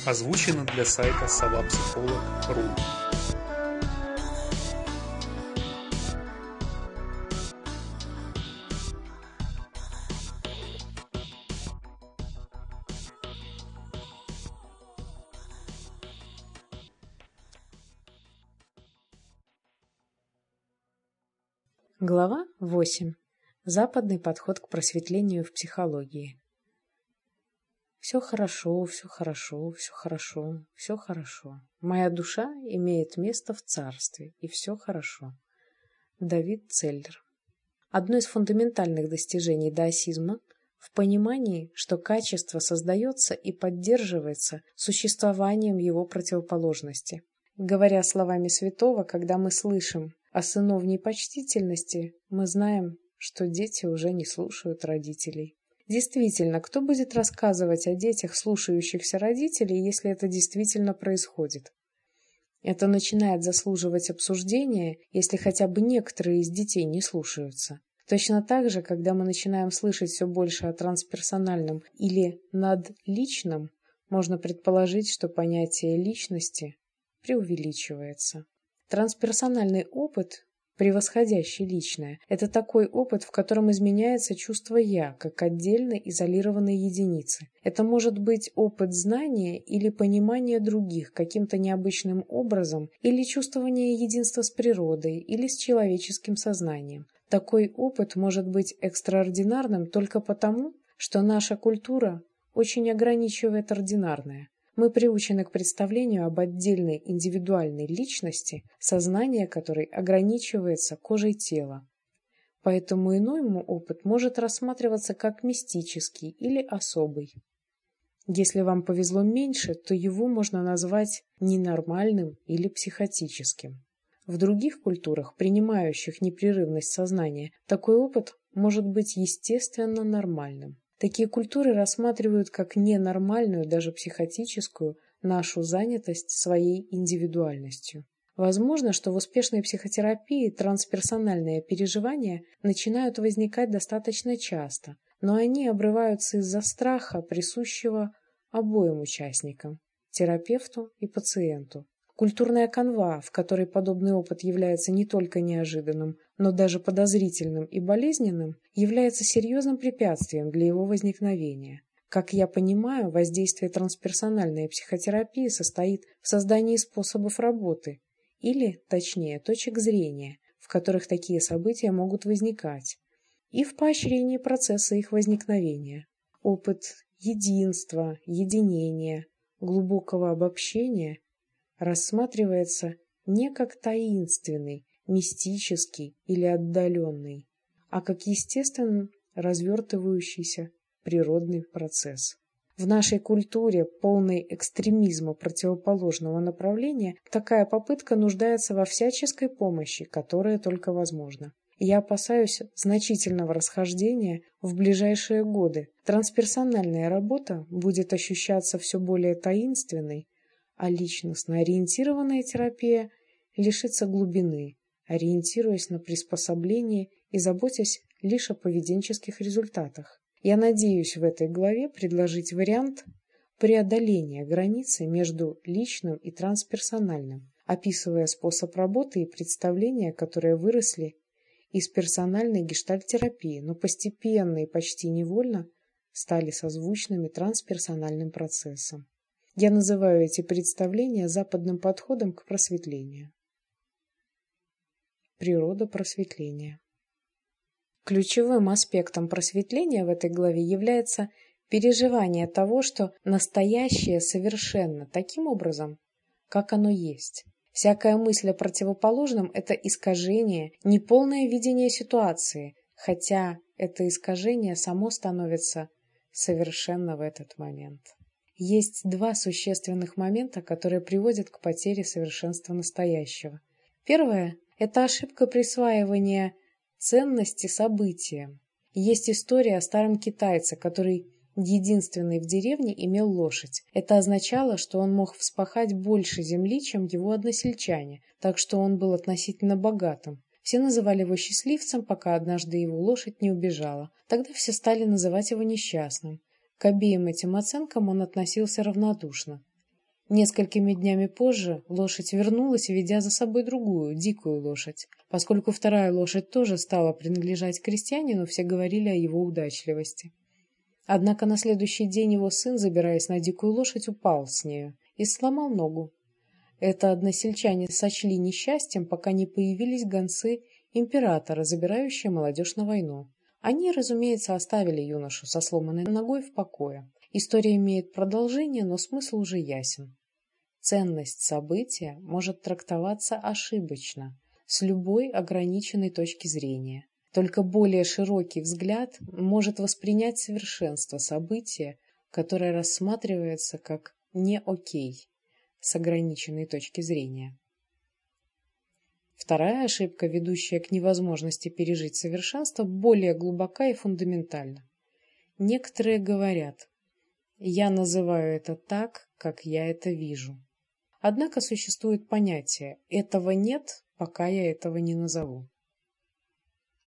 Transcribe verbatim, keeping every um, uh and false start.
Озвучено для сайта совапсихолог точка ру. Глава восемь. Западный подход к просветлению в психологии. Все хорошо, все хорошо, все хорошо, все хорошо. Моя душа имеет место в царстве, и все хорошо. Давид Целлер. Одно из фундаментальных достижений даосизма в понимании, что качество создается и поддерживается существованием его противоположности. Говоря словами святого, когда мы слышим о сыновней почтительности, мы знаем, что дети уже не слушают родителей. Действительно, кто будет рассказывать о детях, слушающихся родителей, если это действительно происходит? Это начинает заслуживать обсуждения, если хотя бы некоторые из детей не слушаются. Точно так же, когда мы начинаем слышать все больше о трансперсональном или надличном, можно предположить, что понятие личности преувеличивается. Трансперсональный опыт, превосходящий личное, это такой опыт, в котором изменяется чувство «я», как отдельной изолированной единицы. Это может быть опыт знания или понимания других каким-то необычным образом, или чувствование единства с природой, или с человеческим сознанием. Такой опыт может быть экстраординарным только потому, что наша культура очень ограничивает ординарное. Мы приучены к представлению об отдельной индивидуальной личности, сознание которой ограничивается кожей тела. Поэтому иной опыт может рассматриваться как мистический или особый. Если вам повезло меньше, то его можно назвать ненормальным или психотическим. В других культурах, принимающих непрерывность сознания, такой опыт может быть естественно нормальным. Такие культуры рассматривают как ненормальную, даже психотическую, нашу занятость своей индивидуальностью. Возможно, что в успешной психотерапии трансперсональные переживания начинают возникать достаточно часто, но они обрываются из-за страха, присущего обоим участникам – терапевту и пациенту. Культурная канва, в которой подобный опыт является не только неожиданным, но даже подозрительным и болезненным, является серьезным препятствием для его возникновения. Как я понимаю, воздействие трансперсональной психотерапии состоит в создании способов работы, или, точнее, точек зрения, в которых такие события могут возникать, и в поощрении процесса их возникновения. Опыт единства, единения, глубокого обобщения рассматривается не как таинственный, мистический или отдаленный, а как естественно развертывающийся природный процесс. В нашей культуре, полной экстремизма противоположного направления, такая попытка нуждается во всяческой помощи, которая только возможна. Я опасаюсь значительного расхождения в ближайшие годы. Трансперсональная работа будет ощущаться все более таинственной, а личностно ориентированная терапия лишится глубины, ориентируясь на приспособление и заботясь лишь о поведенческих результатах. Я надеюсь в этой главе предложить вариант преодоления границы между личным и трансперсональным, описывая способ работы и представления, которые выросли из персональной гештальт-терапии, но постепенно и почти невольно стали созвучными трансперсональным процессом. Я называю эти представления западным подходом к просветлению. Природа просветления. Ключевым аспектом просветления в этой главе является переживание того, что настоящее совершенно таким образом, как оно есть. Всякая мысль о противоположном – это искажение, неполное видение ситуации, хотя это искажение само становится совершенно в этот момент. Есть два существенных момента, которые приводят к потере совершенства настоящего. Первое – это ошибка присваивания ценности событиям. Есть история о старом китайце, который единственный в деревне имел лошадь. Это означало, что он мог вспахать больше земли, чем его односельчане, так что он был относительно богатым. Все называли его счастливцем, пока однажды его лошадь не убежала. Тогда все стали называть его несчастным. К обеим этим оценкам он относился равнодушно. Несколькими днями позже лошадь вернулась, ведя за собой другую, дикую лошадь. Поскольку вторая лошадь тоже стала принадлежать крестьянину, все говорили о его удачливости. Однако на следующий день его сын, забираясь на дикую лошадь, упал с нею и сломал ногу. Это односельчане сочли несчастьем, пока не появились гонцы императора, забирающие молодежь на войну. Они, разумеется, оставили юношу со сломанной ногой в покое. История имеет продолжение, но смысл уже ясен. Ценность события может трактоваться ошибочно, с любой ограниченной точки зрения. Только более широкий взгляд может воспринять совершенство события, которое рассматривается как «не окей» с ограниченной точки зрения. Вторая ошибка, ведущая к невозможности пережить совершенство, более глубока и фундаментальна. Некоторые говорят: «Я называю это так, как я это вижу». Однако существует понятие «этого нет, пока я этого не назову».